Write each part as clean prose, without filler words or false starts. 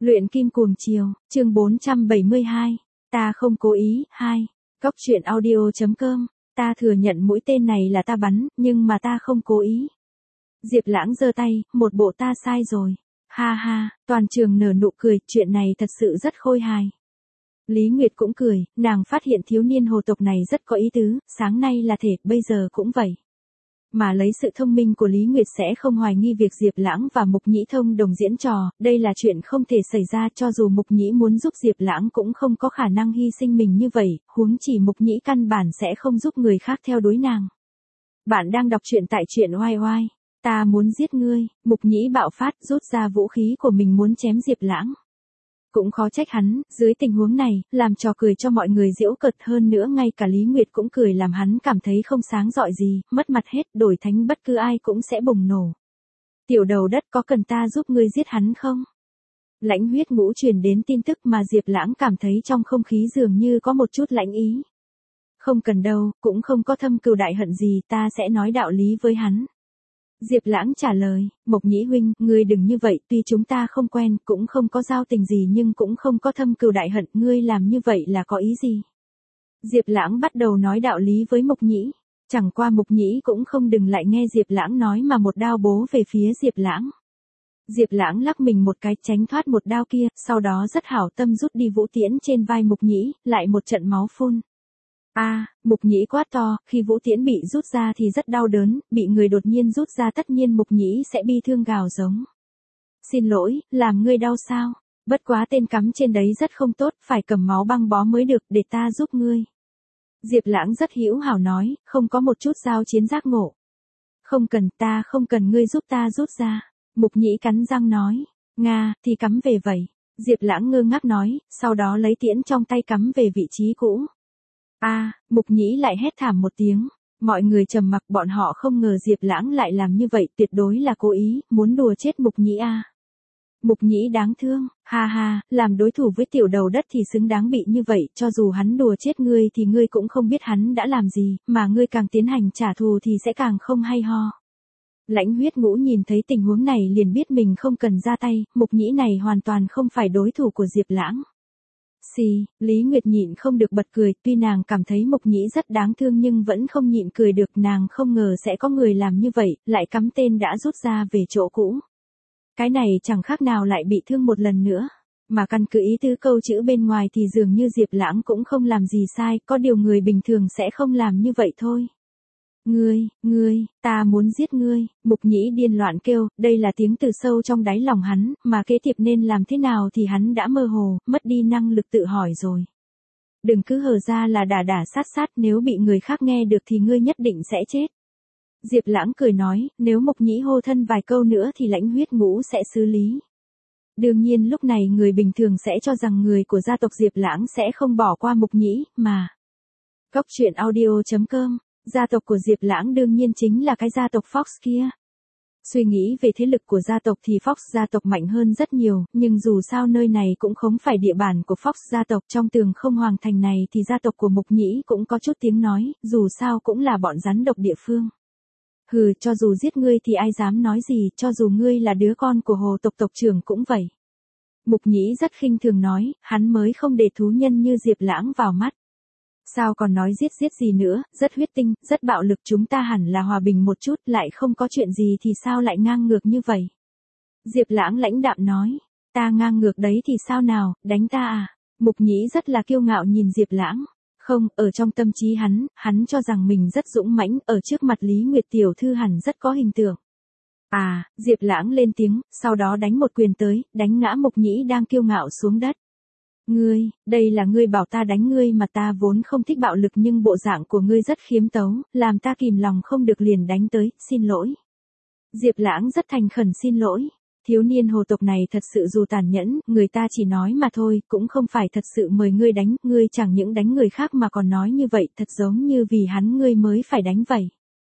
Luyện kim cuồng chiều, chương 472. Ta không cố ý, 2. Cóc truyện audio.com. Ta thừa nhận mũi tên này là ta bắn, nhưng mà ta không cố ý. Diệp Lãng giơ tay, một bộ ta sai rồi. Ha ha, toàn trường nở nụ cười, chuyện này thật sự rất khôi hài. Lý Nguyệt cũng cười, nàng phát hiện thiếu niên hồ tộc này rất có ý tứ, sáng nay là thể, bây giờ cũng vậy. Mà lấy sự thông minh của Lý Nguyệt sẽ không hoài nghi việc Diệp Lãng và Mục Nhĩ thông đồng diễn trò, đây là chuyện không thể xảy ra, cho dù Mục Nhĩ muốn giúp Diệp Lãng cũng không có khả năng hy sinh mình như vậy, huống chỉ Mục Nhĩ căn bản sẽ không giúp người khác theo đuổi nàng. Bạn đang đọc truyện tại truyện oai oai. Ta muốn giết ngươi, Mục Nhĩ bạo phát, rút ra vũ khí của mình muốn chém Diệp Lãng. Cũng khó trách hắn, dưới tình huống này, làm trò cười cho mọi người giễu cợt, hơn nữa ngay cả Lý Nguyệt cũng cười làm hắn cảm thấy không sáng rọi gì, mất mặt hết, đổi thánh bất cứ ai cũng sẽ bùng nổ. Tiểu đầu đất, có cần ta giúp ngươi giết hắn không? Lãnh Huyết Ngũ truyền đến tin tức mà Diệp Lãng cảm thấy trong không khí dường như có một chút lãnh ý. Không cần đâu, cũng không có thâm cừu đại hận gì, ta sẽ nói đạo lý với hắn. Diệp Lãng trả lời, Mộc Nhĩ huynh, ngươi đừng như vậy, tuy chúng ta không quen, cũng không có giao tình gì nhưng cũng không có thâm cừu đại hận, ngươi làm như vậy là có ý gì? Diệp Lãng bắt đầu nói đạo lý với Mộc Nhĩ, chẳng qua Mộc Nhĩ cũng không đừng lại nghe Diệp Lãng nói mà một đao bố về phía Diệp Lãng. Diệp Lãng lắc mình một cái tránh thoát một đao kia, sau đó rất hảo tâm rút đi vũ tiễn trên vai Mộc Nhĩ, lại một trận máu phun. Mục Nhĩ quát to, khi vũ tiễn bị rút ra thì rất đau đớn, bị người đột nhiên rút ra tất nhiên Mục Nhĩ sẽ bi thương gào giống. Xin lỗi, làm ngươi đau sao? Bất quá tên cắm trên đấy rất không tốt, phải cầm máu băng bó mới được, để ta giúp ngươi. Diệp Lãng rất hữu hảo nói, không có một chút giao chiến giác ngộ. Không cần, ta không cần ngươi giúp ta rút ra. Mục Nhĩ cắn răng nói, Nga, thì cắm về vậy. Diệp Lãng ngơ ngác nói, sau đó lấy tiễn trong tay cắm về vị trí cũ. Mục Nhĩ lại hét thảm một tiếng. Mọi người trầm mặc, bọn họ không ngờ Diệp Lãng lại làm như vậy, tuyệt đối là cố ý, muốn đùa chết Mục Nhĩ Mục Nhĩ đáng thương, ha ha, làm đối thủ với tiểu đầu đất thì xứng đáng bị như vậy, cho dù hắn đùa chết ngươi thì ngươi cũng không biết hắn đã làm gì, mà ngươi càng tiến hành trả thù thì sẽ càng không hay ho. Lãnh Huyết Ngũ nhìn thấy tình huống này liền biết mình không cần ra tay, Mục Nhĩ này hoàn toàn không phải đối thủ của Diệp Lãng. Lý Nguyệt nhịn không được bật cười, tuy nàng cảm thấy Mộc Nhĩ rất đáng thương nhưng vẫn không nhịn cười được, nàng không ngờ sẽ có người làm như vậy, lại cắm tên đã rút ra về chỗ cũ. Cái này chẳng khác nào lại bị thương một lần nữa, mà căn cứ ý tứ câu chữ bên ngoài thì dường như Diệp Lãng cũng không làm gì sai, có điều người bình thường sẽ không làm như vậy thôi. Ngươi, ta muốn giết ngươi, Mục Nhĩ điên loạn kêu, đây là tiếng từ sâu trong đáy lòng hắn, mà kế tiếp nên làm thế nào thì hắn đã mơ hồ, mất đi năng lực tự hỏi rồi. Đừng cứ hờ ra là đả sát, nếu bị người khác nghe được thì ngươi nhất định sẽ chết. Diệp Lãng cười nói, nếu Mục Nhĩ hô thân vài câu nữa thì Lãnh Huyết Ngũ sẽ xử lý. Đương nhiên lúc này người bình thường sẽ cho rằng người của gia tộc Diệp Lãng sẽ không bỏ qua Mục Nhĩ, mà. Cóc truyện audio.com. Gia tộc của Diệp Lãng đương nhiên chính là cái gia tộc Fox kia. Suy nghĩ về thế lực của gia tộc thì Fox gia tộc mạnh hơn rất nhiều, nhưng dù sao nơi này cũng không phải địa bàn của Fox gia tộc, trong tường không hoàng thành này thì gia tộc của Mục Nhĩ cũng có chút tiếng nói, dù sao cũng là bọn rắn độc địa phương. Hừ, cho dù giết ngươi thì ai dám nói gì, cho dù ngươi là đứa con của Hồ tộc tộc trưởng cũng vậy. Mục Nhĩ rất khinh thường nói, hắn mới không để thú nhân như Diệp Lãng vào mắt. Sao còn nói giết gì nữa, rất huyết tinh, rất bạo lực, chúng ta hẳn là hòa bình một chút, lại không có chuyện gì thì sao lại ngang ngược như vậy? Diệp Lãng lãnh đạm nói, ta ngang ngược đấy thì sao nào, đánh ta à? Mục Nhĩ rất là kiêu ngạo nhìn Diệp Lãng. Không, ở trong tâm trí hắn cho rằng mình rất dũng mãnh, ở trước mặt Lý Nguyệt tiểu thư hẳn rất có hình tượng. Diệp Lãng lên tiếng, sau đó đánh một quyền tới, đánh ngã Mục Nhĩ đang kiêu ngạo xuống đất. Đây là ngươi bảo ta đánh ngươi mà, ta vốn không thích bạo lực nhưng bộ dạng của ngươi rất khiếm tấu, làm ta kìm lòng không được liền đánh tới, xin lỗi. Diệp Lãng rất thành khẩn xin lỗi. Thiếu niên hồ tộc này thật sự dù tàn nhẫn, người ta chỉ nói mà thôi, cũng không phải thật sự mời ngươi đánh, ngươi chẳng những đánh người khác mà còn nói như vậy, thật giống như vì hắn ngươi mới phải đánh vậy.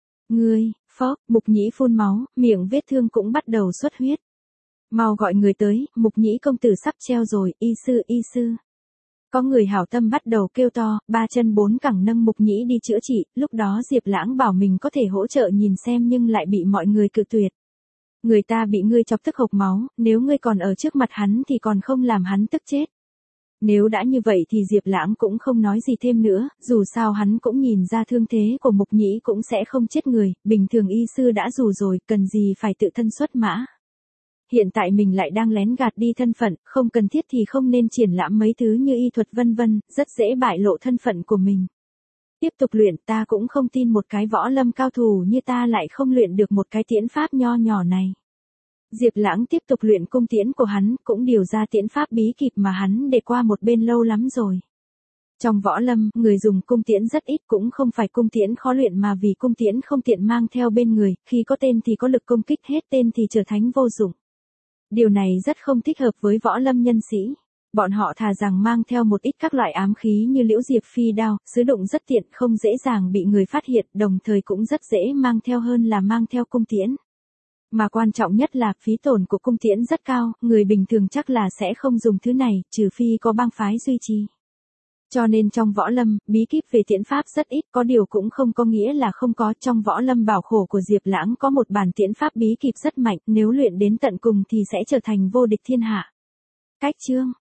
Mục Nhĩ phun máu, miệng vết thương cũng bắt đầu xuất huyết. Mau gọi người tới, Mục Nhĩ công tử sắp treo rồi, y sư. Có người hảo tâm bắt đầu kêu to, 3 chân 4 cẳng nâng Mục Nhĩ đi chữa trị, lúc đó Diệp Lãng bảo mình có thể hỗ trợ nhìn xem nhưng lại bị mọi người cự tuyệt. Người ta bị ngươi chọc tức hộc máu, nếu ngươi còn ở trước mặt hắn thì còn không làm hắn tức chết. Nếu đã như vậy thì Diệp Lãng cũng không nói gì thêm nữa, dù sao hắn cũng nhìn ra thương thế của Mục Nhĩ cũng sẽ không chết người, bình thường y sư đã dù rồi, cần gì phải tự thân xuất mã. Hiện tại mình lại đang lén gạt đi thân phận, không cần thiết thì không nên triển lãm mấy thứ như y thuật vân vân, rất dễ bại lộ thân phận của mình. Tiếp tục luyện, ta cũng không tin một cái võ lâm cao thủ như ta lại không luyện được một cái tiễn pháp nho nhỏ này. Diệp Lãng tiếp tục luyện cung tiễn của hắn, cũng điều ra tiễn pháp bí kịp mà hắn để qua một bên lâu lắm rồi. Trong võ lâm, người dùng cung tiễn rất ít, cũng không phải cung tiễn khó luyện mà vì cung tiễn không tiện mang theo bên người, khi có tên thì có lực công kích, hết tên thì trở thành vô dụng. Điều này rất không thích hợp với võ lâm nhân sĩ. Bọn họ thà rằng mang theo một ít các loại ám khí như liễu diệp phi đao, sử dụng rất tiện, không dễ dàng bị người phát hiện, đồng thời cũng rất dễ mang theo hơn là mang theo cung tiễn. Mà quan trọng nhất là phí tổn của cung tiễn rất cao, người bình thường chắc là sẽ không dùng thứ này, trừ phi có bang phái duy trì. Cho nên trong võ lâm, bí kíp về tiễn pháp rất ít, có điều cũng không có nghĩa là không có. Trong võ lâm bảo khổ của Diệp Lãng có một bản tiễn pháp bí kíp rất mạnh, nếu luyện đến tận cùng thì sẽ trở thành vô địch thiên hạ. Cách chương